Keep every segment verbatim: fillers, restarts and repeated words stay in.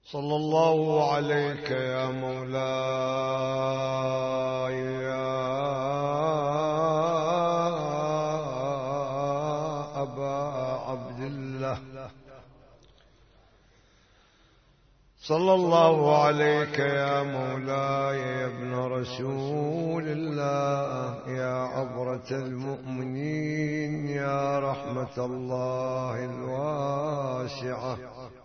صلى الله عليك يا مولاي يا أبا عبد الله، صلى الله عليك يا مولاي يا ابن رسول الله، يا عبرة المؤمنين، يا رحمة الله الواسعة،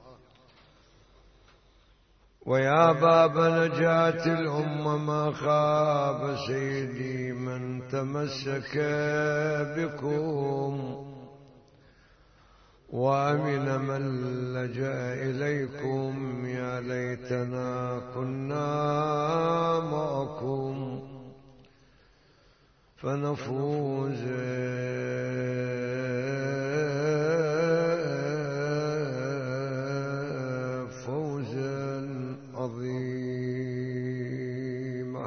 ويا باب نجاة الأمة. ما خاب سيدي من تمسك بكم، وأمن من لجأ إليكم. يا ليتنا كنا معكم فنفوز فوزا عظيما.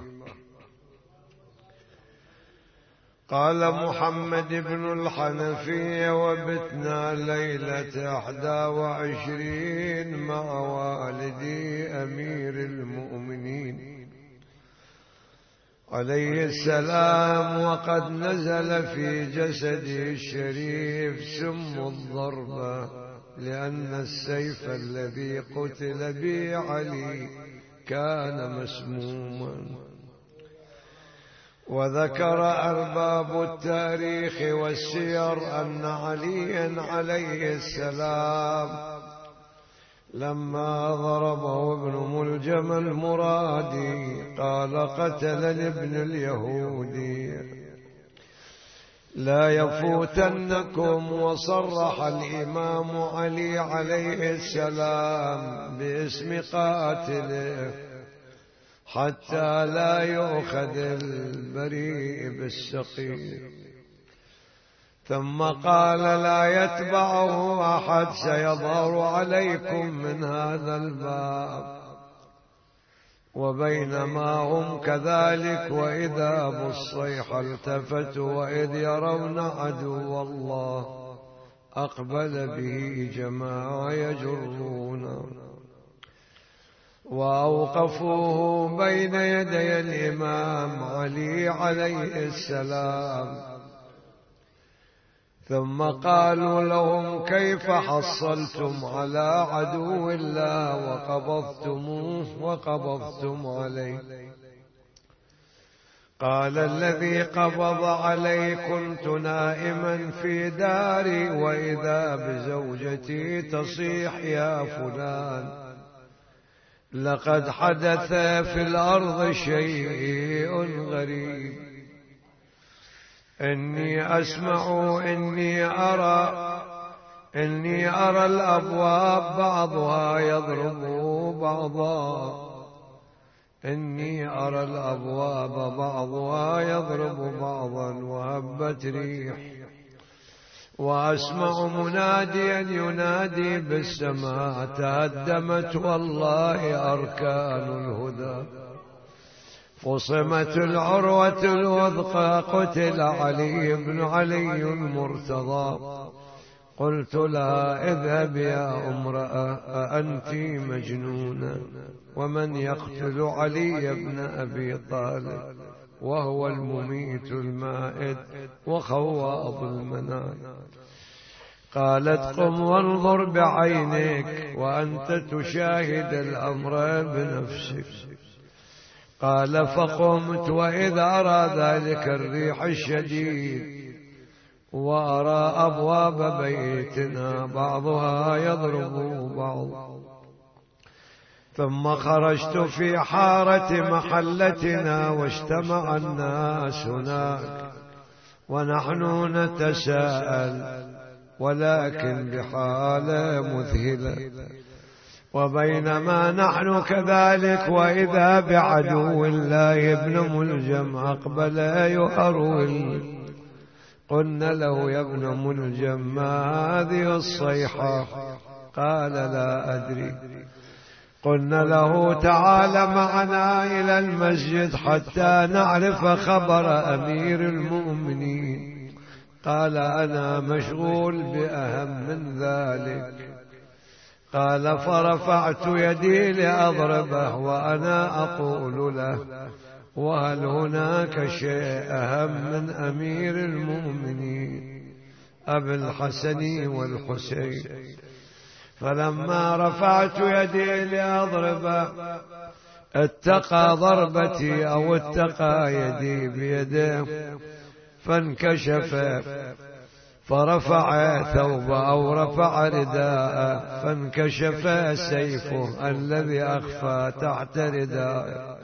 قال محمد بن الحنفية: وبتنا ليلة أحدى وعشرين مع والدي أمير المؤمنين عليه السلام، وقد نزل في جسده الشريف سم الضربة، لأن السيف الذي قتل به علي كان مسموما. وذكر أرباب التاريخ والسير أن عليا عليه السلام لما ضربه ابن ملجم المرادي قال: قتلني ابن اليهودي لا يفوتنكم. وصرح الإمام علي عليه السلام باسم قاتله حتى لا يؤخذ البريء بالسقيم، ثم قال: لا يتبعه أحد، سيظهر عليكم من هذا الباب. وبينما هم كذلك وإذا بالصيحة التفتوا، وإذ يرون عدو الله أقبل به جماعة يجرونه، وأوقفوه بين يدي الإمام علي عليه السلام، ثم قالوا لهم: كيف حصلتم على عدو الله وقبضتموه وقبضتم عليه؟ قال: الذي قبض علي كنت نائما في داري، وإذا بزوجتي تصيح: يا فلان، لقد حدث في الأرض شيء غريب، إني أسمع إني أرى إني أرى الأبواب بعضها يضرب بعضا إني أرى الأبواب بعضها يضرب بعضا وهبت ريح، وأسمع مناديا ينادي بالسماء: تهدمت والله أركان الهدى، فصمت العروة الوثقى، قتل علي بن علي المرتضى. قلت لها: اذهب يا امرأة، أأنت مجنونة؟ ومن يقتل علي بن أبي طالب وهو المميت المائد وخواض المنان؟ قالت: قم وانظر بعينيك وأنت تشاهد الأمر بنفسك. قال: فقمت، وإذا أرى ذلك الريح الشديد، وأرى أبواب بيتنا بعضها يضرب بعض. ثم خرجت في حارة محلتنا، واجتمع الناس هناك ونحن نتساءل، ولكن بحالة مذهلة. وبينما نحن كذلك وإذا بعدو الله ابن ملجم أقبل يهرول. قلنا له: يا ابن ملجم، ما هذه الصيحة؟ قال: لا أدري. قلنا له: تعال معنا إلى المسجد حتى نعرف خبر أمير المؤمنين. قال: أنا مشغول بأهم من ذلك. قال فرفعت يدي لأضربه وأنا أقول له وهل هناك شيء أهم من أمير المؤمنين أبي الحسن والحسين؟ فلما رفعت يدي لأضربه اتقى ضربتي أو اتقى يدي بيده فانكشف فرفع ثوبه أو رفع رداءه فانكشف سيفه الذي أخفى تحت رداءه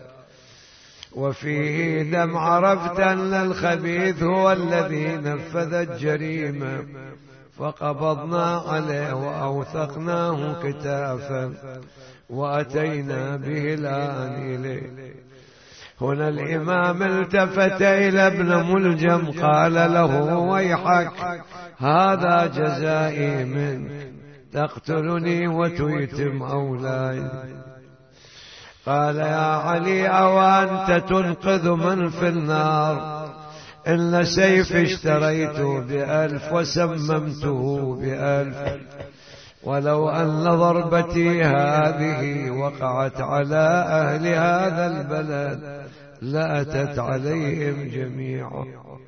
وفيه دم. عرفت أن الخبيث هو الذي نفذ الجريمة فقبضنا عليه وأوثقناه كتافا وأتينا به الآن إليه. هنا الإمام التفت إلى ابن ملجم قال له ويحك هذا جزائي منك تقتلني وتيتم أولادي. قال يا علي أو أنت تنقذ من في النار؟ إن سيف اشتريته بألف وسممته بألف ولو أن ضربتي هذه وقعت على أهل هذا البلد لأتت عليهم جميعا.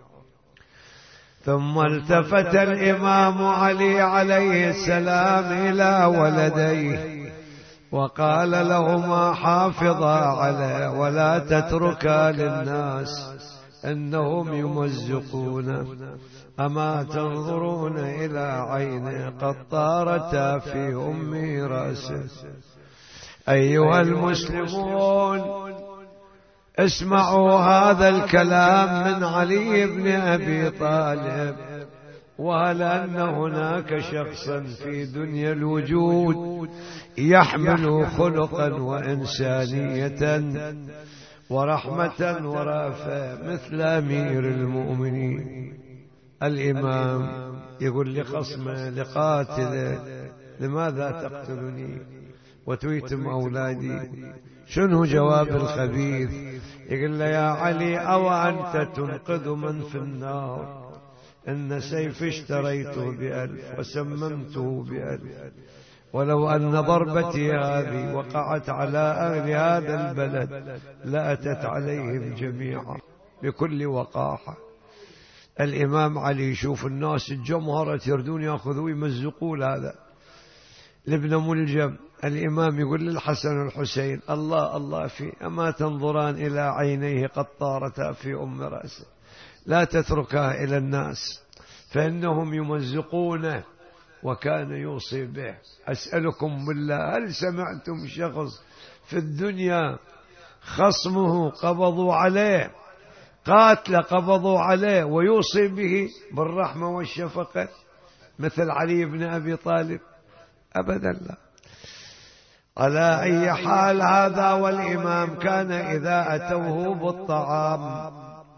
ثم التفت الإمام علي عليه السلام إلى ولديه وقال لهما حافظا عليه ولا تتركا للناس إنهم يمزقون. أما تنظرون إلى عينه قد طارتا في أم رأسه. أيها المسلمون اسمعوا هذا الكلام من علي بن أبي طالب. وهل أن هناك شخصا في دنيا الوجود يحمل خلقا وإنسانية ورحمة ورأفة مثل أمير المؤمنين؟ الإمام يقول لخصمه لقاتله لماذا تقتلني وتيتم أولادي؟ شنو جواب الخبيث؟ يقول له يا علي أو أنت تنقذ من في النار؟ إن سيف اشتريته بألف وسممته بألف ولو أن ضربتي هذه وقعت على أهل هذا البلد لأتت عليهم جميعا بكل وقاحة. الإمام علي يشوف الناس الجمهرة يردون يأخذوا يمزقوا هذا لابن ملجم. الإمام يقول للحسن والحسين الله الله في أما تنظران إلى عينيه قد طارتا في أم رأسه لا تتركها إلى الناس فإنهم يمزقونه. وكان يوصي به. أسألكم بالله هل سمعتم شخص في الدنيا خصمه قبضوا عليه قاتل قبضوا عليه ويوصي به بالرحمة والشفقة مثل علي بن أبي طالب؟ أبدا لا. على أي حال هذا والإمام كان إذا أتوه بالطعام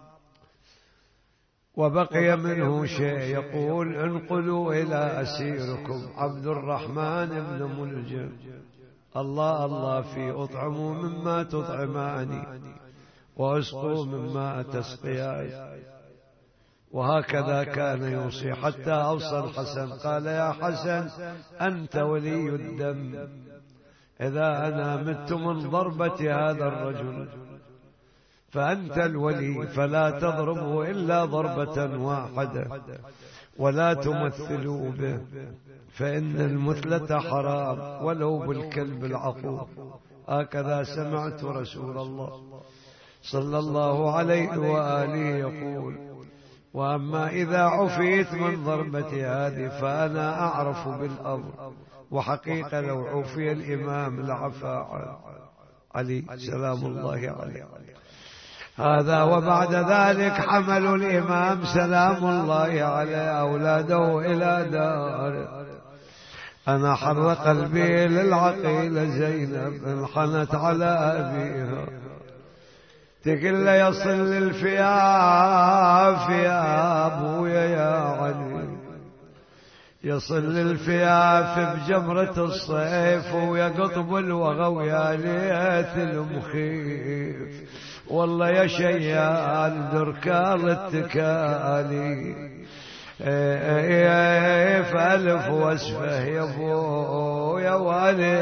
وبقي منه شيء يقول انقلوا إلى أسيركم عبد الرحمن بن ملجم الله الله في أطعموا مما تطعماني وأسقوا مما تسقياني. وهكذا كان يوصي حتى أوصى الحسن قال يا حسن أنت ولي الدم إذا أنا مت من ضربة هذا الرجل فأنت الولي فلا تضربه إلا ضربة واحدة ولا تمثلوا به فإن المثلة حرام ولو بالكلب العقور. هكذا سمعت رسول الله صلى الله عليه وآله يقول. وأما إذا عفيت من ضربة هذه فأنا أعرف بالأمر. وحقيقة لو عفي الإمام لعفى علي سلام الله عليه. هذا وبعد ذلك حملوا الإمام سلام الله عليه أولاده إلى دار. أنا حر قلبي للعقيل زينب انحنت على أبيها تقل يصل الفياف يا أبويا يا علي يصل الفياف بجمرة الصيف ويا قطب الوغى ويا ليث المخيف والله يا شيال دركال التكالي فألف وصفه يا ابو يا والي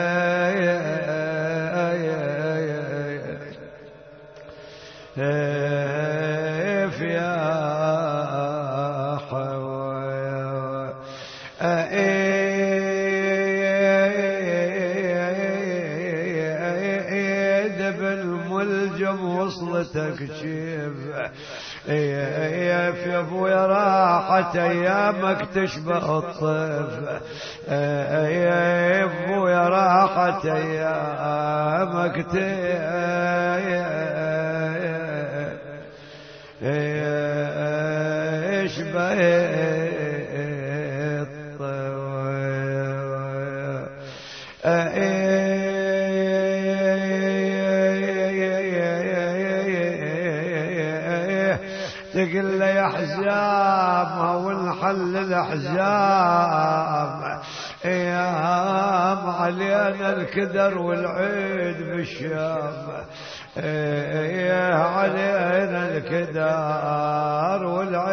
يا حوا بالملجم وصلتك شيف يا ابويا راحت ايامك تشبه الطيف يا ابويا راحت ايامك تشبه تقل لي احزابها ونحل الاحزاب ايام علينا الكدر والعيد بالشام يا علينا الكدر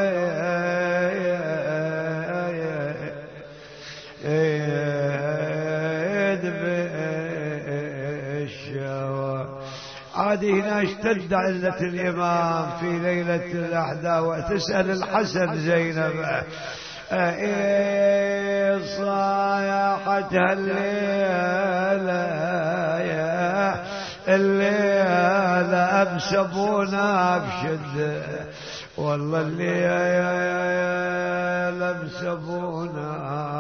والعيد بالشام. عاد هنا اشتد علة الإمام في ليلة الأحداث وتسأل الحسن زينب ايه صايحت الليلة يا الليلة أمسبونا بشدة والله الليلة أمسبونا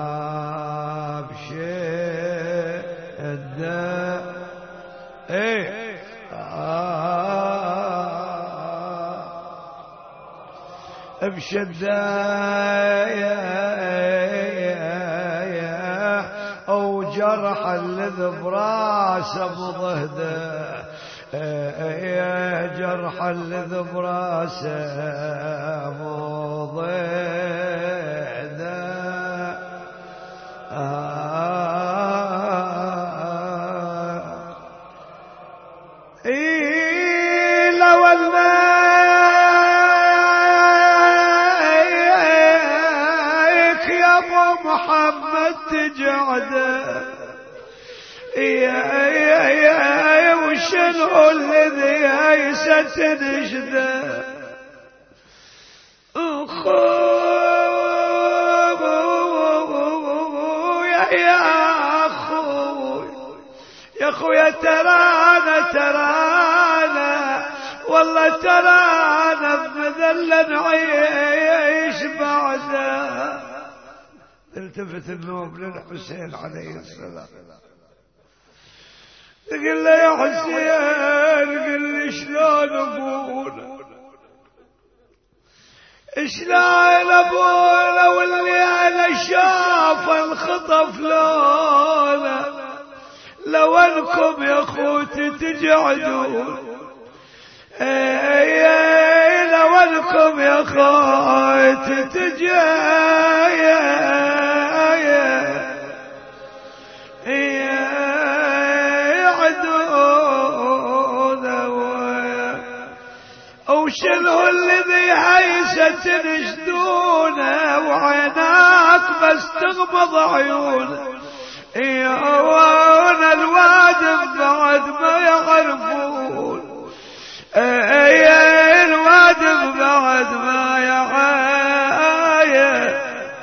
بشدة ايه بشدة أو جرح الذي براسه مضهده جرح الذي براسه مضهده إيه لو محمد تجعده يا يا يا وشنو الذي ستنشده اخويا يا اخوي يا اخويا ترانا ترانا والله ترانا بمذله نعيش بعده. التفت النوم للحسين عليه السلام قل له يا حسين قل لي شلون ابونا شلون ابونا واللي انا شاف الخطف لولا لو انكم يا اخوتي تجعدون لو انكم يا اخوتي تجعدون وشنو الذي هيسة تنشدونه وعيناك بس تغمض عيونه يا الوادم بعد ما يعرفون يا الوادم بعد ما يعايا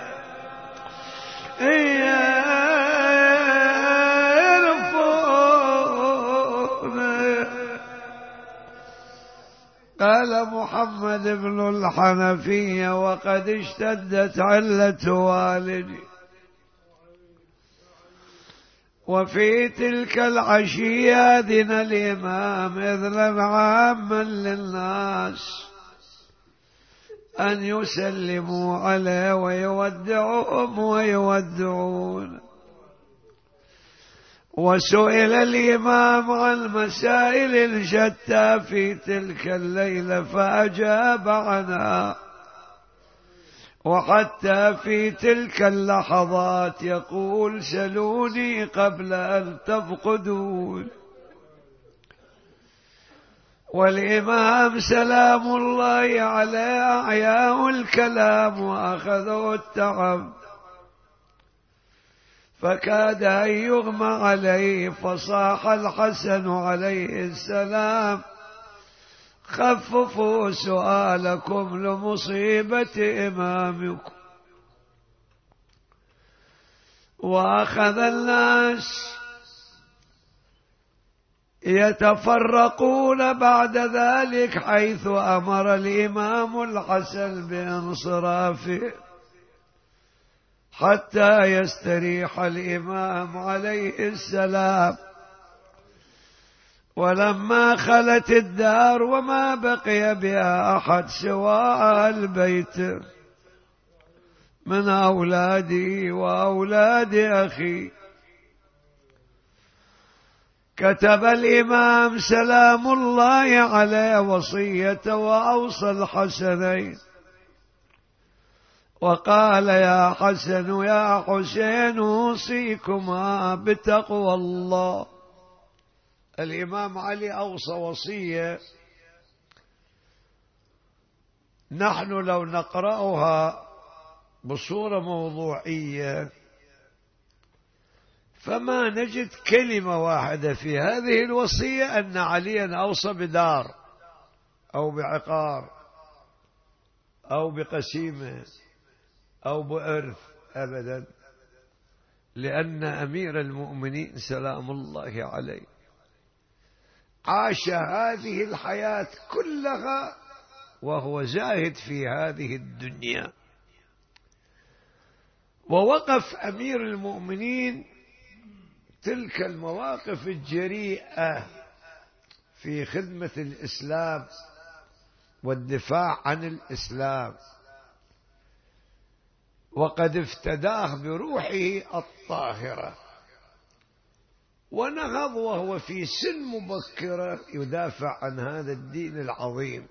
قال محمد بن الحنفية وقد اشتدت علة والدي وفي تلك العشية أذن الإمام إذنا عاما للناس أن يسلموا عليه ويودعهم ويودعون. وسئل الإمام عن مسائل شتى في تلك الليلة فأجاب عنها، وحتى في تلك اللحظات يقول سلوني قبل أن تفقدون. والإمام سلام الله عليه أعياه الكلام وأخذه التعب، فكاد أن يغمى عليه، فصاح الحسن عليه السلام: خففوا سؤالكم لمصيبة إمامكم. وأخذ الناس يتفرقون بعد ذلك، حيث أمر الإمام الحسن بانصرافه حتى يستريح الإمام عليه السلام. ولما خلت الدار وما بقي بها أحد سوى أهل بيته من أولادي وأولاد أخي، كتب الإمام سلام الله عليه وصية وأوصى الحسنين وقال: يا حسن يا حسين أوصيكما بتقوى الله. الإمام علي أوصى وصية نحن لو نقرأها بصورة موضوعية فما نجد كلمة واحدة في هذه الوصية أن عليا أوصى بدار أو بعقار أو بقسيمة أو بإرث أبدا، لأن أمير المؤمنين سلام الله عليه عاش هذه الحياة كلها وهو زاهد في هذه الدنيا. ووقف أمير المؤمنين تلك المواقف الجريئة في خدمة الإسلام والدفاع عن الإسلام، وقد افتداه بروحه الطاهرة، ونهض وهو في سن مبكرة يدافع عن هذا الدين العظيم.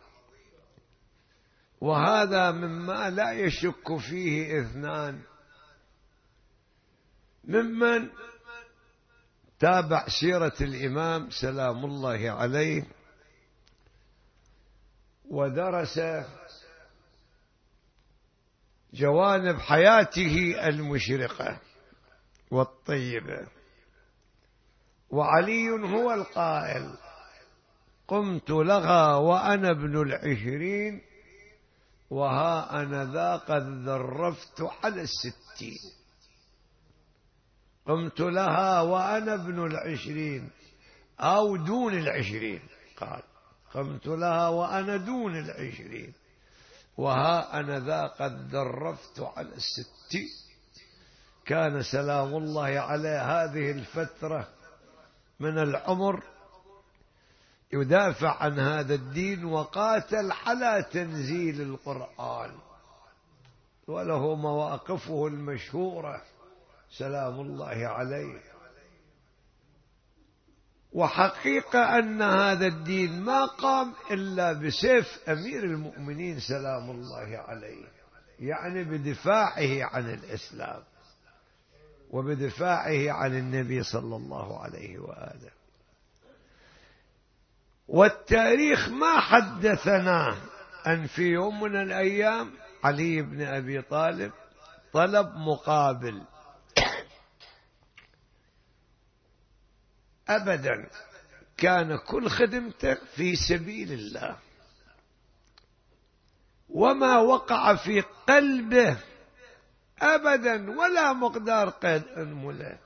وهذا مما لا يشك فيه اثنان ممن تابع سيرة الإمام سلام الله عليه ودرس جوانب حياته المشرقة والطيبة. وعلي هو القائل: قمت لها وأنا ابن العشرين وها أنا ذا قد ذرفت على الستين. قمت لها وأنا ابن العشرين أو دون العشرين، قال قمت لها وأنا دون العشرين وها أنا ذا قد ذرفت على الستين. كان سلام الله عليه هذه الفترة من العمر يدافع عن هذا الدين، وقاتل على تنزيل القرآن، وله مواقفه المشهورة سلام الله عليه. وحقيقة أن هذا الدين ما قام إلا بسيف أمير المؤمنين سلام الله عليه، يعني بدفاعه عن الإسلام وبدفاعه عن النبي صلى الله عليه وآله. والتاريخ ما حدثنا أن في يوم من الأيام علي بن أبي طالب طلب مقابل، أبدا، كان كل خدمته في سبيل الله، وما وقع في قلبه أبدا ولا مقدار قيد أنمله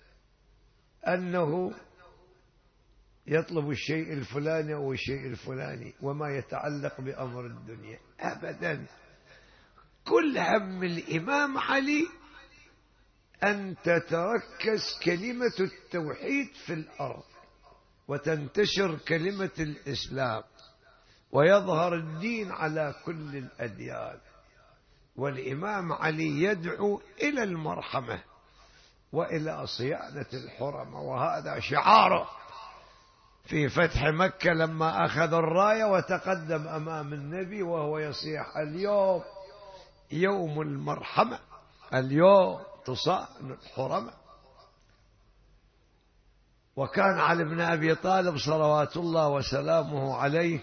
أنه يطلب الشيء الفلاني أو الشيء الفلاني وما يتعلق بأمر الدنيا أبدا. كل هم الإمام علي أن تتركز كلمة التوحيد في الأرض وتنتشر كلمة الإسلام ويظهر الدين على كل الأديان. والإمام علي يدعو إلى المرحمة وإلى صيانة الحرمة، وهذا شعاره في فتح مكة لما أخذ الراية وتقدم أمام النبي وهو يصيح: اليوم يوم المرحمة، اليوم تصان الحرمة. وكان علي بن أبي طالب صلوات الله وسلامه عليه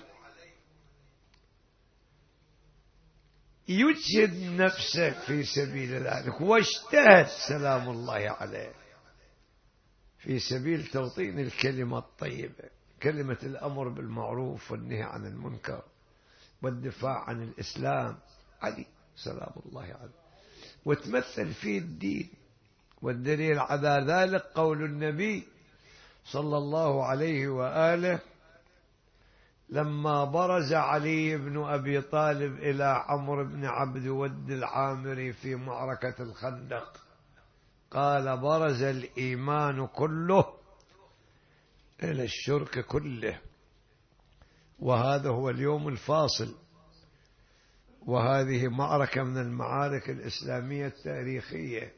يجهد نفسه في سبيل ذلك، واجتهد سلام الله عليه في سبيل توطين الكلمة الطيبة، كلمة الأمر بالمعروف والنهي عن المنكر والدفاع عن الإسلام. علي سلام الله عليه، وتمثل فيه الدين. والدليل على ذلك قول النبي صلى الله عليه وآله لما برز علي بن أبي طالب إلى عمرو بن عبد ود العامري في معركة الخندق، قال: برز الإيمان كله إلى الشرك كله. وهذا هو اليوم الفاصل، وهذه معركة من المعارك الإسلامية التاريخية.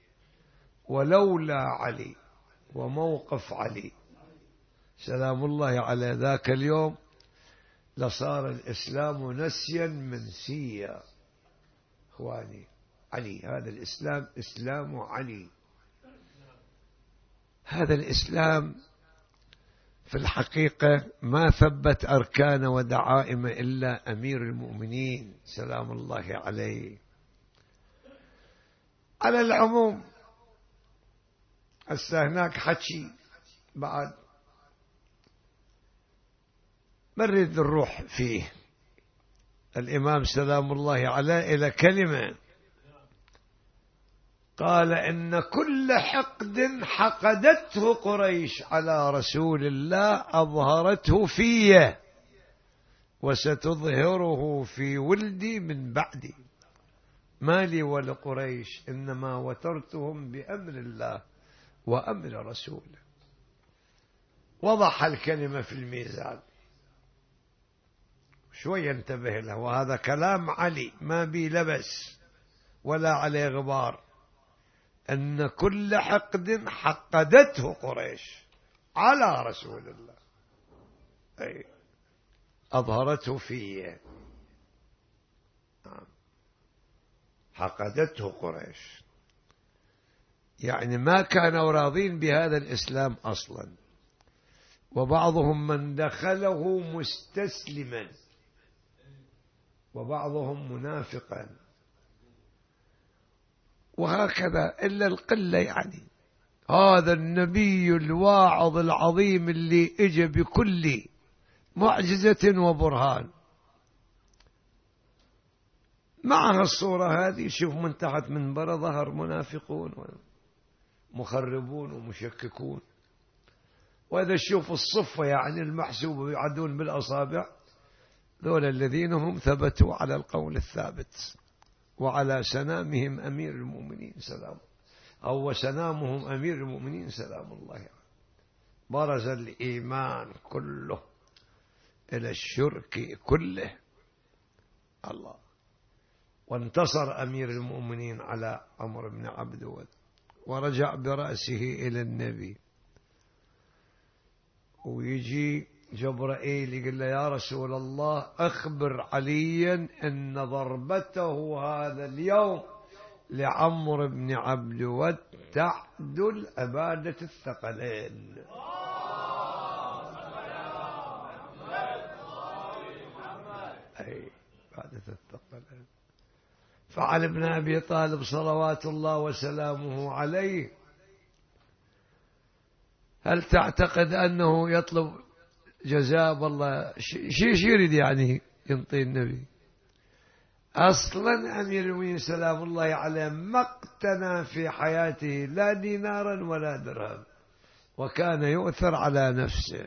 ولولا علي وموقف علي سلام الله على ذاك اليوم لصار الإسلام نسيا منسيا. إخواني، علي، هذا الإسلام إسلام علي. هذا الإسلام في الحقيقة ما ثبت أركان ودعائم إلا أمير المؤمنين سلام الله عليه. على العموم هسه هناك حكي بعد ما نريد نروح فيه. الإمام سلام الله عليه إلى كلمة قال: إن كل حقد حقدته قريش على رسول الله أظهرته في وستظهره في ولدي من بعدي، ما لي ولقريش، إنما وترتهم بأمر الله وأمر رسوله. وضح الكلمة في الميزان، شوي انتبه له، وهذا كلام علي ما بي لبس ولا عليه غبار. أن كل حقد حقدته قريش على رسول الله، أي أظهرته فيه، حقدته قريش، يعني ما كانوا راضين بهذا الإسلام أصلا. وبعضهم من دخله مستسلما، وبعضهم منافقا، وهكذا إلا القلة. يعني هذا النبي الواعظ العظيم اللي اجى بكل معجزة وبرهان، مع الصورة هذه شوف من تحت منبره ظهر منافقون ومخربون ومشككون. وإذا شوف الصفة يعني المحسوبة يعدون بالأصابع، ذول الذين هم ثبتوا على القول الثابت وعلى سنامهم أمير المؤمنين سلام، أو سنامهم أمير المؤمنين سلام الله عليه. برز الإيمان كله إلى الشرك كله. الله. وانتصر أمير المؤمنين على عمرو بن عبد ود، ورجع برأسه إلى النبي، ويجي جبرائيل يقول له: يا رسول الله، أخبر عليا أن ضربته هذا اليوم لعمرو بن عبد ود تعدل أبادة الثقلين. أي أبادة الثقلين. فعلي بن أبي طالب صلوات الله وسلامه عليه، هل تعتقد أنه يطلب جزاء والله شيء يريد يعني ينطي النبي؟ أصلا أمير المؤمنين سلام الله عليه ما اقتنى في حياته لا دينارا ولا درهم، وكان يؤثر على نفسه،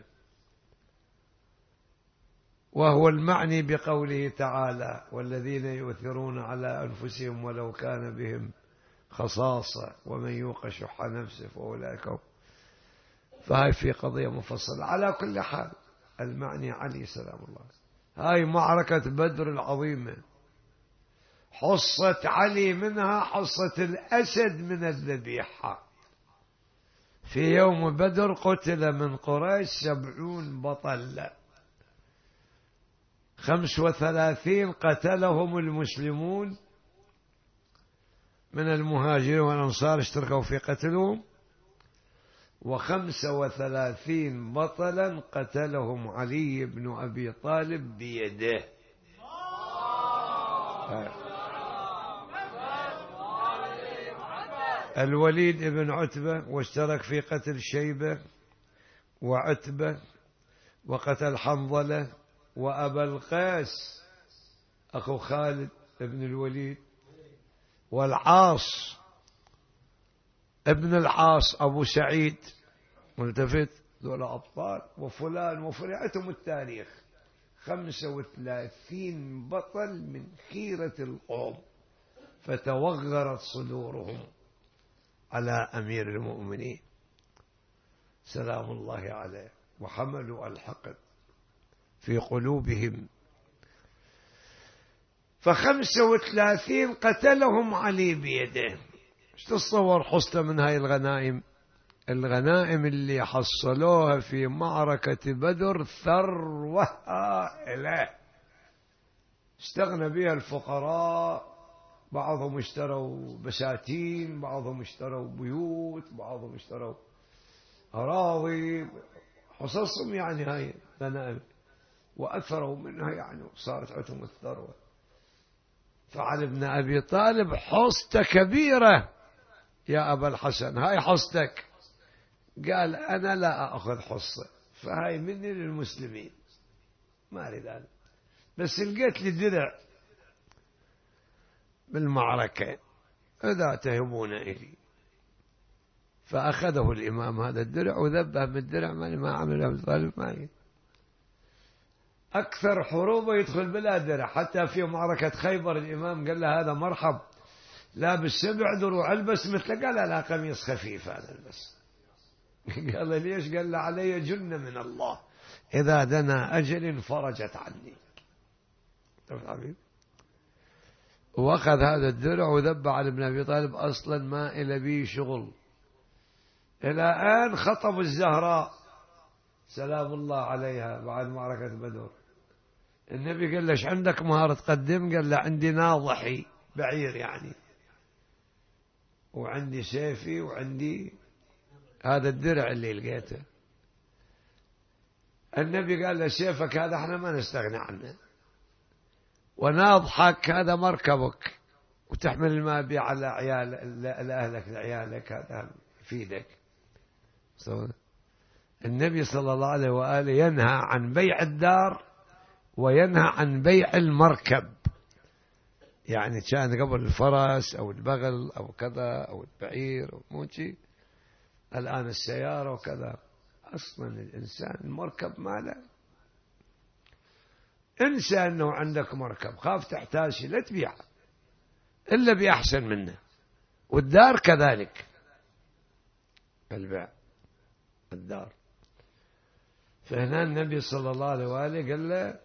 وهو المعني بقوله تعالى: والذين يؤثرون على أنفسهم ولو كان بهم خصاصة ومن يوق شح نفسه فأولئك هم. فهاي في قضية مفصلة. على كل حال المعني علي سلام الله. هاي معركة بدر العظيمة، حصة علي منها حصة الأسد من الذبيحة. في يوم بدر قتل من قريش سبعون بطل، خمس وثلاثين قتلهم المسلمون من المهاجرين والأنصار، اشتركوا في قتلهم، وخمسة وثلاثين بطلا قتلهم علي بن أبي طالب بيده. الوليد بن عتبة واشترك في قتل شيبة وعتبة، وقتل حنظلة وأبا القيس أخو خالد بن الوليد، والعاص ابن العاص أبو سعيد، ملتفت دول أبطال، وفلان وفرعتهم التاريخ. خمسة وثلاثين بطل من خيرة القوم، فتوغرت صدورهم على أمير المؤمنين سلام الله عليه، وحملوا الحقد في قلوبهم. فخمسة وثلاثين قتلهم علي بيده. ايش تتصور حصل من هاي الغنائم؟ الغنائم اللي حصلوها في معركة بدر ثروة هائلة استغنى بها الفقراء، بعضهم اشتروا بساتين، بعضهم اشتروا بيوت، بعضهم اشتروا أراضي، حصصهم يعني هاي غنائم، وأثروا منها يعني صارت عندهم الثروة. فعلي بن أبي طالب حصته كبيرة يا أبا الحسن، هاي حصتك. قال أنا لا أخذ حصة، فهاي مني للمسلمين، ما أريد أنا، بس لقيت لي درع بالمعركة إذا تهبون إلي. فأخذه الإمام هذا الدرع وذبه بالدرع، ما عمل أبو طالب معي. أكثر حروبه يدخل بلا درع، حتى في معركة خيبر الإمام قال له هذا مرحب لابس سبع دروع البس مثله، قال لا قميص خفيف هذا البس. قال ليش؟ قال له علي جنة من الله إذا دنا أجل فرجت عني. وأخذ هذا الدرع وذب على ابن أبي طالب، أصلا ما إلى بي شغل. إلى آن خطب الزهراء سلام الله عليها بعد معركة بدر، النبي قال ليش عندك مهارة تقدم؟ قال له عندي ناضحي بعير يعني، وعندي سيفي، وعندي هذا الدرع اللي لقيته. النبي قال له سيفك هذا احنا ما نستغنى عنه، وناضحك هذا مركبك، وتحمل الماء بيه على عيال لأهلك لعيالك، هذا يفيدك. النبي صلى الله عليه وآله ينهى عن بيع الدار وينهى عن بيع المركب، يعني كان قبل الفرس أو البغل أو كذا أو البعير أو موشي، الآن السيارة وكذا. أصلا الإنسان المركب ماله، انسى أنه عندك مركب، خاف تحتاج شيء لا تبيعه إلا بأحسن منه، والدار كذلك، البيع الدار. فهنا النبي صلى الله عليه وآله قال له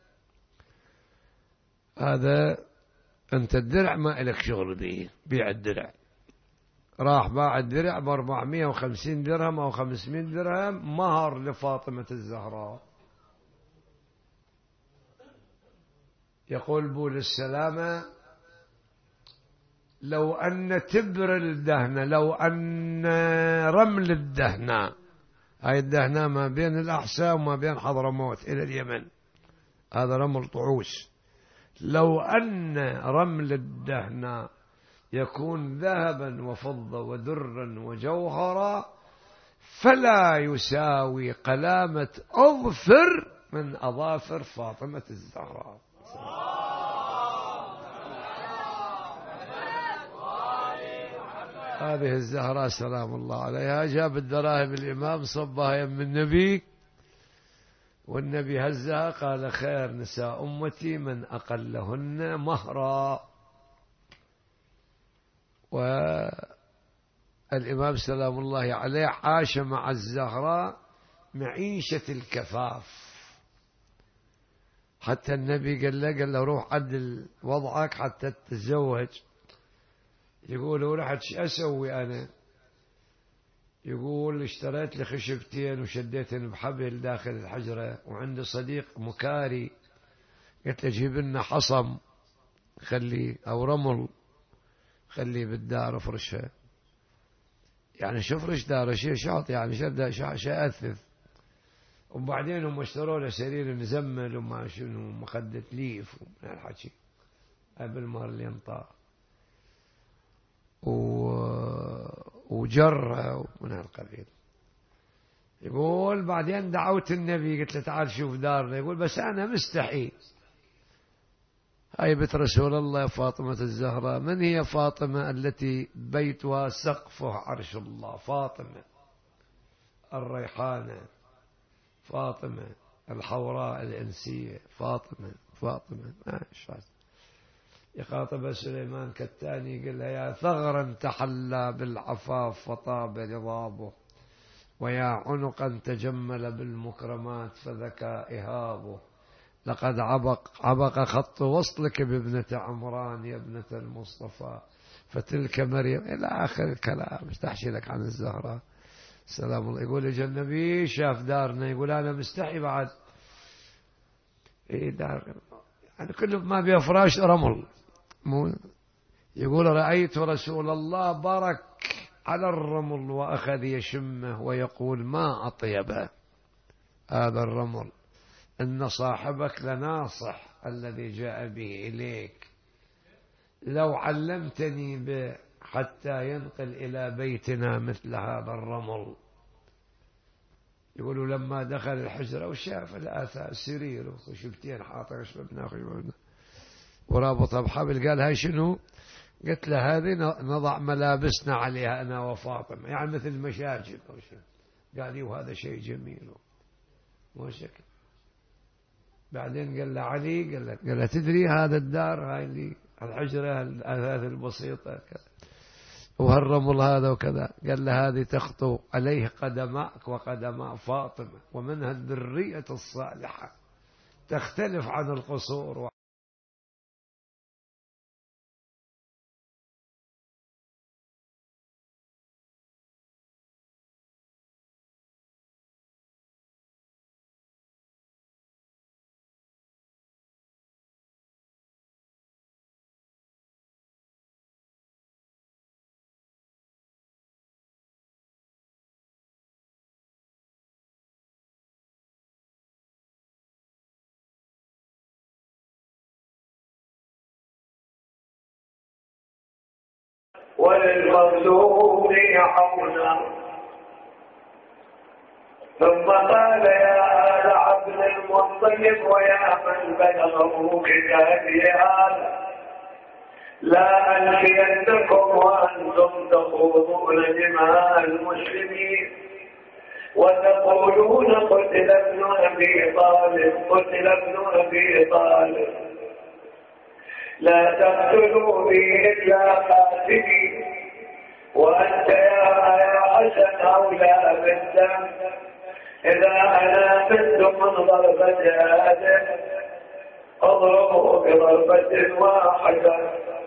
هذا أنت الدرع ما إلك شغل به، بيع الدرع. راح باع الدرع بأربعمائة وخمسين درهم أو خمسمائة درهم مهر لفاطمة الزهراء. يقول بول السلامة لو أن تبر الدهنة، لو أن رمل الدهنة، هاي الدهنة ما بين الأحساء وما بين حضرموت إلى اليمن، هذا رمل طعوس، لو أن رمل الدهنة يكون ذهبا وفضة ودرا وجوهرا فلا يساوي قلامة أظفر من أظافر فاطمة الزهراء. هذه الزهراء سلام الله عليها جاب الدراهم الإمام صبها يم النبي، والنبي هزها قال خير نساء أمتي من أقلهن مهرا. والإمام سلام الله عليه عاش مع الزهراء معيشة الكفاف، حتى النبي قال له قال له روح عدل وضعك حتى تتزوج. يقول ورحت ايش اسوي انا؟ يقول اشتريت لي خشبتين وشديتن بحبل داخل الحجرة، وعندي صديق مكاري قلت له جيب لنا حصم خليه او رمل خليه بالدار افرشها. يعني شوف رش دار شيء شاط يعني شد شيء أثث. وبعدين هم اشتروا له سرير مزمل وما شنو مخدة ليف ومن هالحكي قبل ما اللي ينطى و... وجرة ومن هالقبيل. يقول بعدين دعوت النبي قلت له تعال شوف دارنا. يقول بس أنا مستحي. هاي بيت رسول الله فاطمة الزهراء. من هي فاطمة التي بيتها سقفه عرش الله؟ فاطمة الريحانة، فاطمة الحوراء الإنسية، فاطمة فاطمة ما شاء. يخاطب سليمان كالتاني قال له يا ثغرا تحلى بالعفاف فطاب رضابه، ويا عنقا تجمل بالمكرمات فذكى إهابه، لقد عبق عبق خط وصلك بابنة عمران يا ابنة المصطفى، فتلك مريم إلى آخر الكلام. استحشي لك عن الزهراء سلام الله. يقول اجى النبي شاف دارنا. يقول أنا مستحي بعد. إيه دار يعني كله ما بيه فراش رمل. مو يقول رأيت رسول الله برك على الرمل وأخذ يشمه ويقول ما أطيبه هذا الرمل، إن صاحبك لناصح الذي جاء به إليك، لو علمتني به حتى ينقل إلى بيتنا مثل هذا الرمل. يقولوا لما دخل الحجرة وشاف الآثار سرير وخشبتين حاطة خشبنا خشبنا ورابطها بحبل، قال هاي شنو؟ قلت له هذه نضع ملابسنا عليها أنا وفاطمة، يعني مثل مشاجب أو شيء. قال لي وهذا شيء جميل مو شكل. بعدين قال له علي، قال له, قال له تدري هذا الدار هاي اللي الحجرة الأثاث البسيطة كذا وهالرمل هذا وكذا، قال له هذه تخطو عليه قدماك وقدماء فاطمة، ومنها الذرية الصالحة تختلف عن القصور. وللمظلوم حولا. ثم قال يا آل عبد المطلب ويا من بلغه كتابي هذا، لا ألفينكم وأنتم تخوضون دماء المسلمين وتقولون قتل ابن أبي طالب قتل ابن أبي طالب، لا تقتلوا بي إلا قاتلي، وأنت يا يا حسن أولى بالدم، إذا أنا مت من ضربة آدم أضربه بضربة واحدة،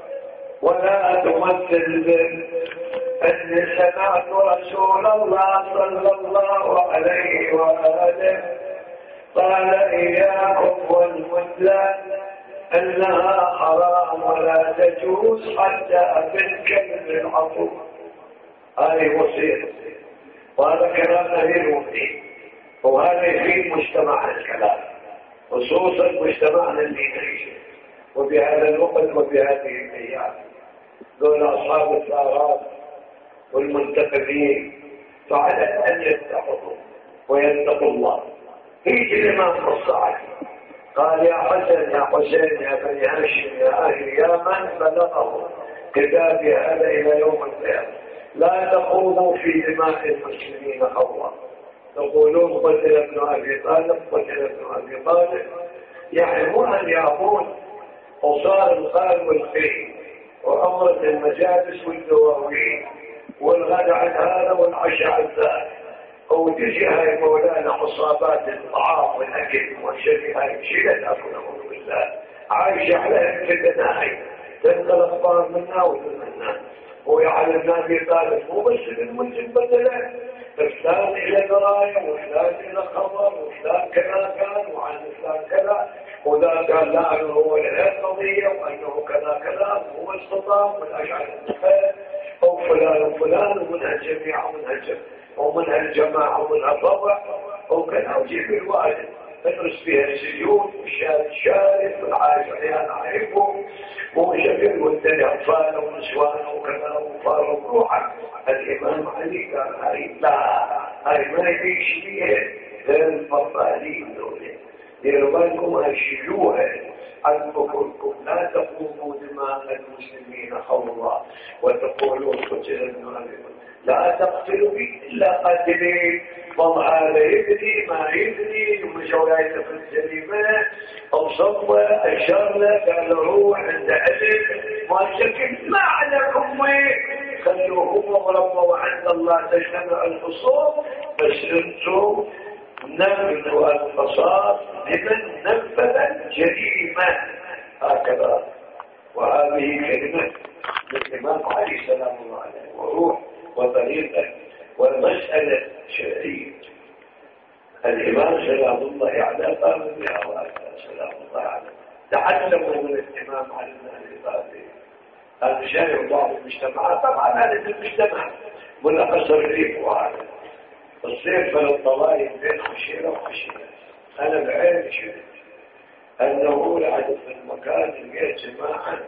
ولا تمثل به أني سمعت رسول الله صلى الله عليه وآله قال إياكم والمثلى أنها حرام ولا تجوز حتى بالكلم العفو. هذه وصية وهذا كلام أمير المؤمنين، وهذا في مجتمع الكلام خصوصا مجتمعنا اللي نعيشه وبهذا الوقت وبهذه الأيام. دول أصحاب الثارات والمنتخبين فعلى أن يتقوا ويتقوا الله. يجي الإمام الصالح قال يا حسن يا حسين يا بني هاشم يا أهل يا من بلغه كتابي هذا إلى يوم القيامة، لا تخوضوا في دماء المسلمين خوضا، تقولون قتل ابن أبي طالب قتل ابن أبي طالب، يعني مو أن يأمون وصار الخال والخير وأمرت المجالس والدواوين والغد عن هذا والعشاء عن ذاك، وتجي هاي مولانا عصابات الطعام والأكل والشيء هاي شيء لا تأكل بالله عايشة عليها كدناهي تنقل أخبار منا ومنا ويعلم النبي طالب مو بس المسلم بدله فلان إلى دراية وفلان إلى خبر وفلان كذا كان وعن فلان كذا وذا قال لا أنه هو الهيئة قضية وأنه كذا كذا وهو الصدام والأشعار الخير أو فلان وفلان ومنها جميع ومنها ومنها الجماعة ومنها الربع وكذا، وجيب الوالد ندرس فيها السجون والشارع الشارع والعايش عليها نعرفه وشكل والدنيا أطفال ونسوان وكذا وفار وروحا. الإمام علي قال هاي لا، هاي ما يعيش فيها غير الفضالين دولة، ديروا بالكم هالشيوعة عن بكركم لا تقوموا دماء المسلمين خورا وتقولوا قتل الظالمون، لا تقتلوا بي إلا قاتلين. ضم هذا يبني ما يبني ومشوية في الجريمة أو صوى أشار له قال روح عند علم ما شكل ما عليكم وين خلوهم وربوا عند الله تجتمع الخصوم، بس انتم نفذوا القصاص لمن نفذ الجريمة هكذا. وهذه كلمة للإمام علي سلام الله عليه وروح وطريقة ومسألة شرعية. الإمام سلام الله عليه قام بها وأكثر سلام الله عليه تعلموا من الإمام علي بن أبي هذا شيء بعض المجتمعات، طبعا هذا المجتمع ملخص الريف وهذا الصيف فالطوائف بين عشيرة وعشيرة. أنا بعين شفت أنه لعدد في المكان لقيت جماعة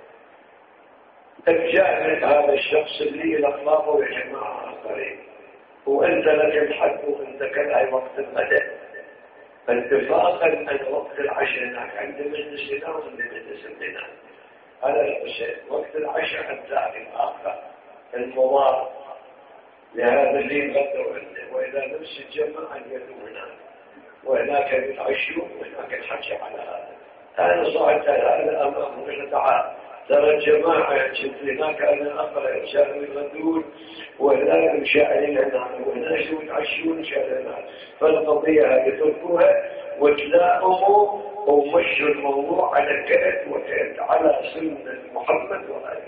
تجاهل هذا الشخص اللي الأخلاقه يا جماعة آخرين، وأنت لك الحق وأنت كذا وقت الغداء اتفاقا أن وقت العشاء هناك عند مجلسنا وعند مجلسنا على الحسين وقت العشاء حتى الآخر المضار لهذا اللي يغدوا عنده، وإذا نفس الجماعة يدوا هناك وهناك يتعشوا وهناك الحكي على هذا. أنا صعدت هذا أمامه إلى تعال ترى الجماعة شفت هناك أنا أقرأ شاعر الغدود وهناك مشاعرين هناك وهناك يتعشون شاعرين، فالقضية هذه تركوها وتلاقوا ومشوا الموضوع على كأت وكأت على سنة محمد وآل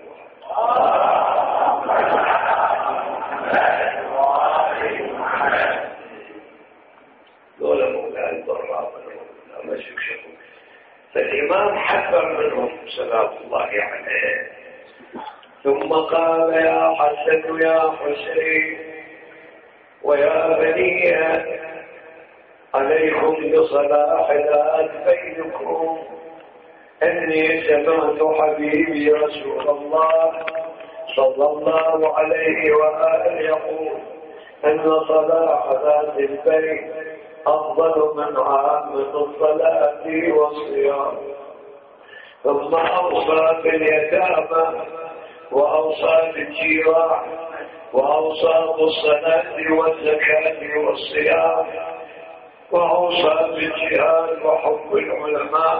محمد. دولة مولاي الضراء ما شكشفوا. فالإمام حذر منهم سلام الله عليه، ثم قال يا حسن يا حسين ويا بني عليكم بصلاح ذات بينكم، إني سمعت حبيبي رسول الله صلى الله عليه وآله يقول أن صلاح ذات البيت أفضل من عامة الصلاة والصيام. ثم أوصى باليتامى وأوصى بالجيران وأوصى بالصلاة والزكاة والصيام وأوصى بالجهاد وحب العلماء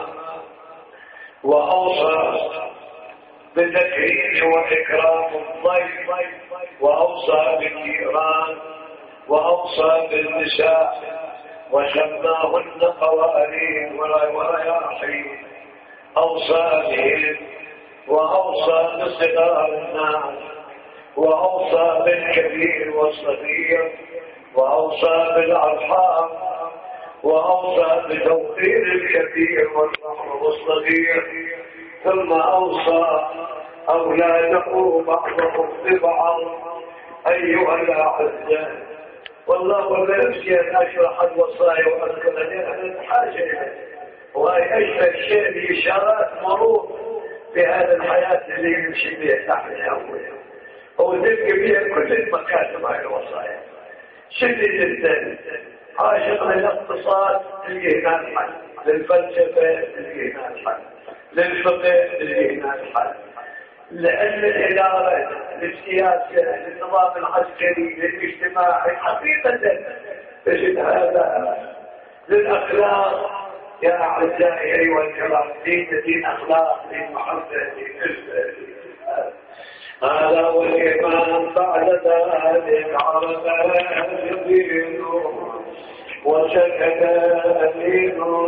وأوصى بالتكريم وإكرام الضيف وأوصى بالجيران وأوصى بالنساء وسماهن قوارين ورياحين، أوصى بهم وأوصى بصغار الناس وأوصى بالكبير والصغير وأوصى بالأرحام وأوصى بتوقير الكبير والصغير، ثم أوصى أولاده بعضهم ببعض. أيها الأعزاء والله بنفسي أن أشرح الوصايا وأذكر أنها حاجة إليه، وهي أشهر شيء بإشارات مرور بهذا الحياة اللي يمشي بها تحت الهوية وتلقى بها كل المكاتب هاي الوصايا. شديد جدا عاشق للاقتصاد تلقى هنا الحل، للفلسفة تلقى هنا الحل، للفقه تلقى هنا الحل، لأن الإدارة للسياسة للنظام العسكري للاجتماعي حقيقة تجد هذا، للأخلاق يا أعزائي أيها الكرام دين دين أخلاق دين محبة دين إلفة. هذا والإمام بعد ذلك عرف يبينه وسكت أمينه،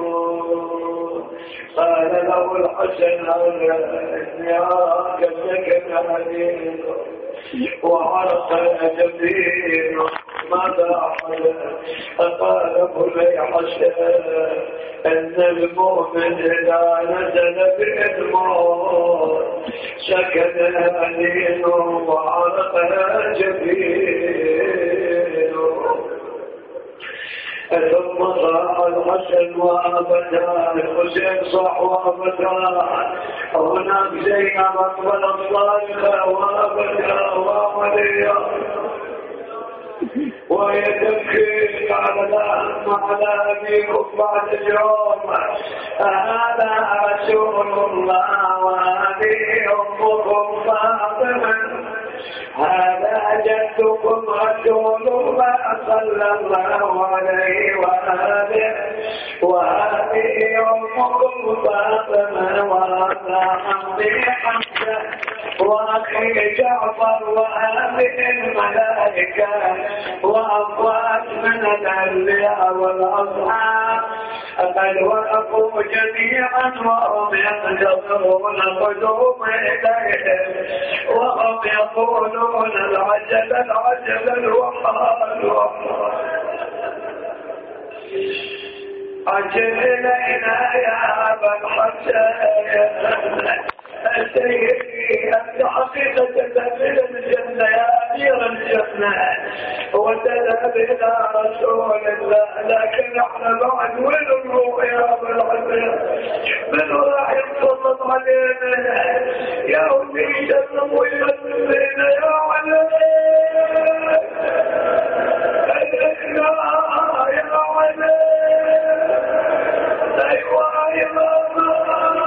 قال له الحسن إني أراك سكت أمينه وعرق جبينه ماذا حدث؟ فقال بني حسن ان المؤمن اذا نزل به الموت سكن انينه وعرق جبينه. ثم صاح الحسن وابتان الحسين صاح وابتان هناك زينب اقبل الصالحه وابتان وعليا وهي تبكي على الأهم على أبيكم بعد اليوم. هذا رسول الله وهذه أمكم فاطمة، هذا جدكم رسول الله صلى الله عليه وآله، وهذه أمكم فاطمة، وهذا عمي حمزة وأخي جعفر، وهذه الملائكة وأفواج من الأنبياء والأصحاب قد وقفوا جميعا وهم ينتظرون قدوم إليهم وهم يقولون العجل العجل الوحال الوحال. أجل إلينا يا أبا الحسين سيدي، أنت حقيقة تذهب الجنة يا أمير الجنة وتذهب إلى رسول الله، لكن احنا بعد وين نروح يا أبا الحسين؟ من راح يتسلط علينا يا ولي جنة ويسلمنا يا علي يا علي. أيوة يا ماما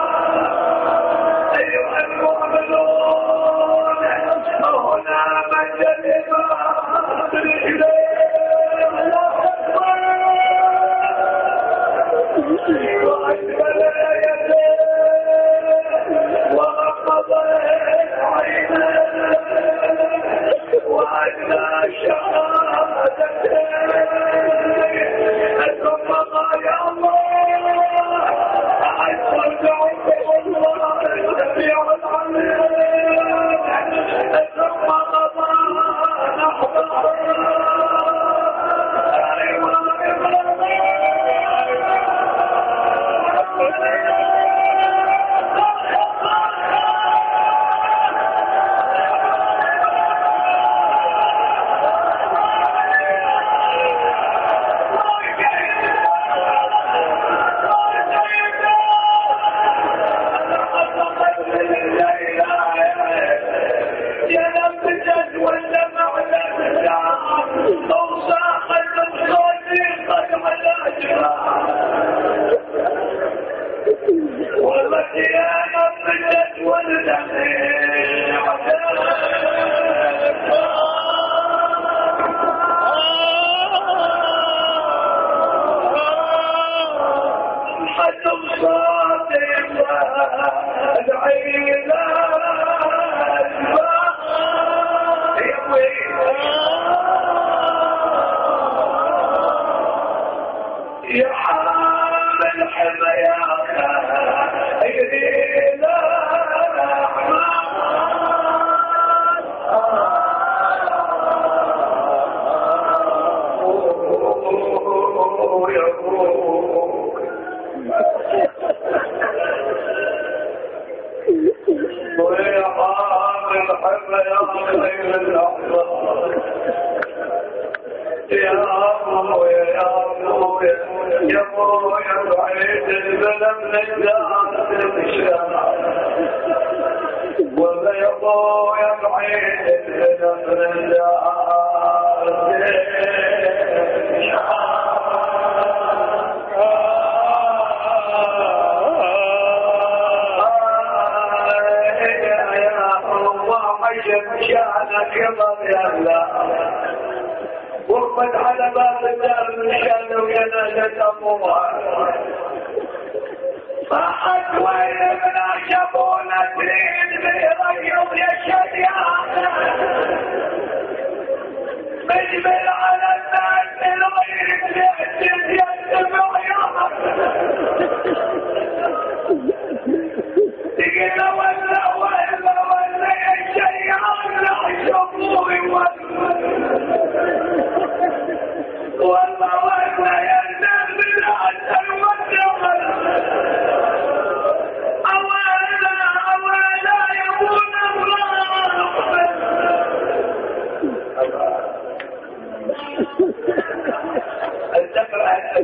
أيها المؤمنون هنا مجد ما إليه وأجمل يديه وغمض عينيه وأجلى شهادته ثم قال يا الله وقفت على باب الدار من شأنه جنازة أمها فحد وين من أشبونا تريد بيريض يا شجاعة مجبل على الناس الغير تحسد يتبع يا تقل ولا ولا ولا يا شجاعة لا شبوي ولا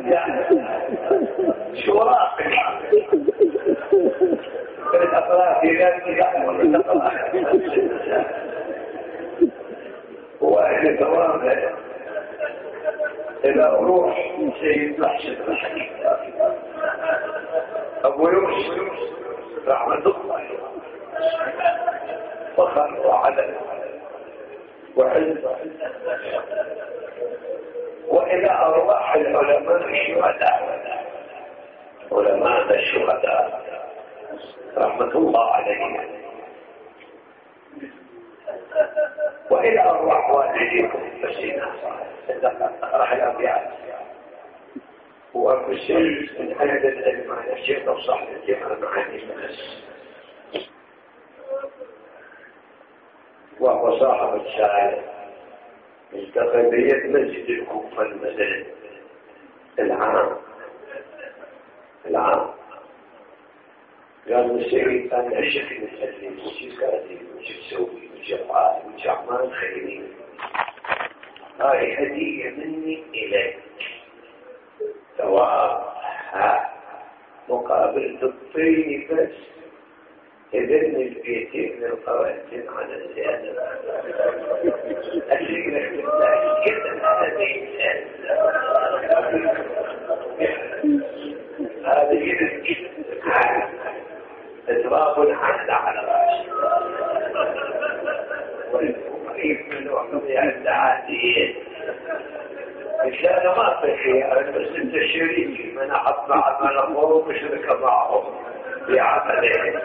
شو راقب الأطراف يغني ولا الأطراف واحد توابع إلى روح سيد محشد الحكيم أبو يوسف رحمة الله فخر على وعلم وإلى أرواح العلماء الشهداء علماء الشهداء رحمة الله عليهم وإلى أرواح والديكم فسينا راح الأبيات وأبو سيد من أهل العلم عن الشيخ وصاحب الجمال معاني الناس وهو صاحب الشاعر التقى بيد مسجد الكوفة المسجد العام العام قال السيد أنا عشق المسلمين وشي كاتب وشي تسوي وشي فعال وشي أعمال خيرية هاي هدية مني إليك سواء مقابل الطين بس إذن البيتين من القواتين على الزيادة أشيء لك بالله كذا هذه هذه كذا إضراب الحمد على رأسي والمقيم من وحدي عند عاديين إنسان ما تشيء بس انت شريكي من أحط مع من أخوه مشرك معهم بعملهم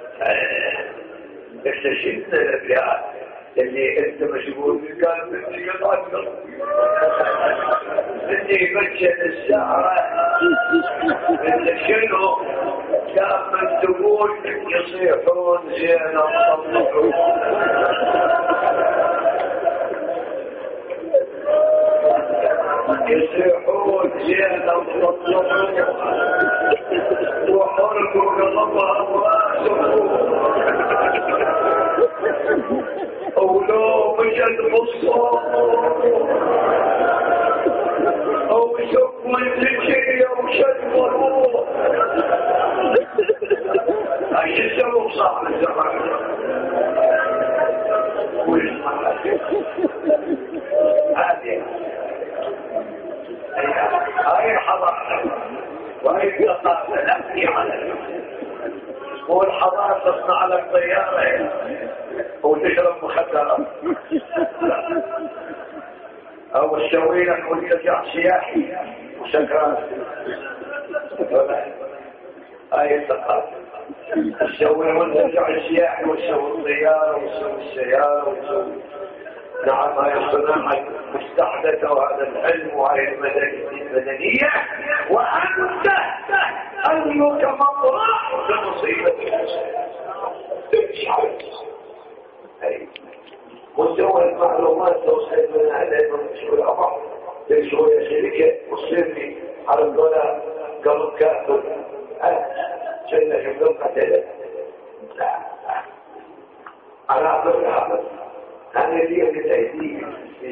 اكتشفنا الأبيات اللي انت مشغول في قال بدي يضعك بدي يبجن الساعة انت شنو لما تقول يصيحون زين وصلحون يصيحون زين وصلحون وحركوا كلمها واسفوا أولو مجد مصطفى أو شكوى الذكر أو شكوى أي السبب صاحب الزمان هذه هاي الحضارة وهي الثقافة نبني عليها والحضارة تصنع لك طيارة وتشرب مخدرات أو تسوي لك منتجع سياحي وسكران هاي الثقافة تسوي منتجع سياحي وتسوي الطيارة وتسوي السيارة وتسوي نعم هاي الصناعة مستحدثة وهذا العلم وهي المدنية وأنت أنك مطرح لمصيبة مستوى المعلومات توصل من أعلام المشهور الأمر لشوية شركة مصيرني على الدولار قبل كافر أه شلنا شمدون قتلة لا على عبد الحافظ هذه هي بتأييد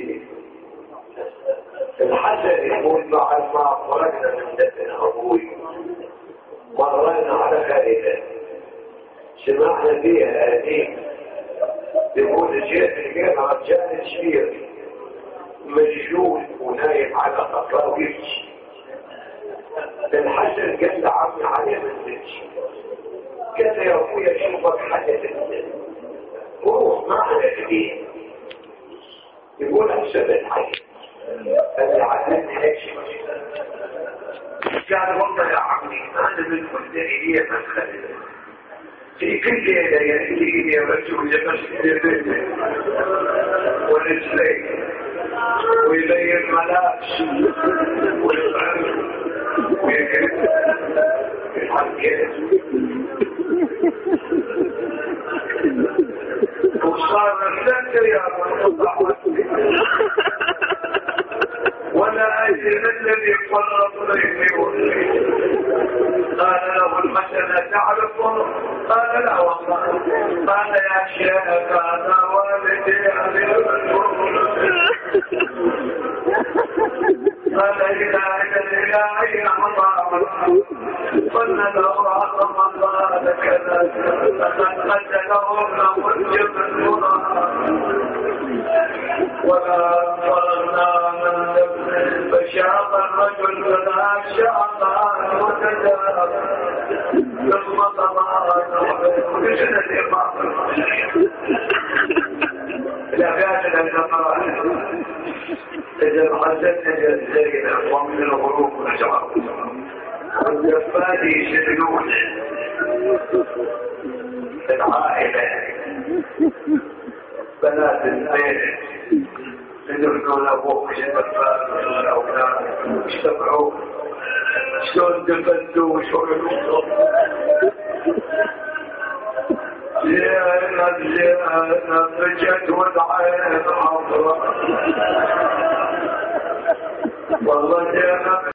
الحسن يقول بعد ما خرجنا من دفن أبوي مررنا على خالده سمعنا فيها هذه يقول جاء الجامع رجال كبير مجنون ونايم على خطاه ويبكي الحسن قال لعمي علي من بيتي قال يا ابويا شوفك حاجه تنزل وروح معنا كبير يقول احسن الحاجه قال لي علمني هيك شيء قال والله يا عمي انا من كل هي مسخره في كل ليلة يأتيني رجل يمشي يديه ورجليه ويلي الملاش ويفعل ويجب يحكي وصار الذكر يا من ولا أجل الذي قرب ليس يولي قال له المسألة تعرفه قال لا والله قال يا شيخ هذا والدي أبي الرسول قال إله إلا الإله إليه عطاء ظن الأوراق الله كذا فقد قتلهم مرجم القرى ولا فرنا من دفن فشاق الرجل فلا شعطان وتجاب ثم طلعت وجدت إمام الأبيات الأنقرة إذا حدثنا الزينة ومن الغروب والشعر والجفات يشتغلون العائلة بنات البيت يدركون أبوك الجفات والأولاد اشتبعوا شلون دفنتوا وشلون زينب زينب بجت والعين عبرة والله زينب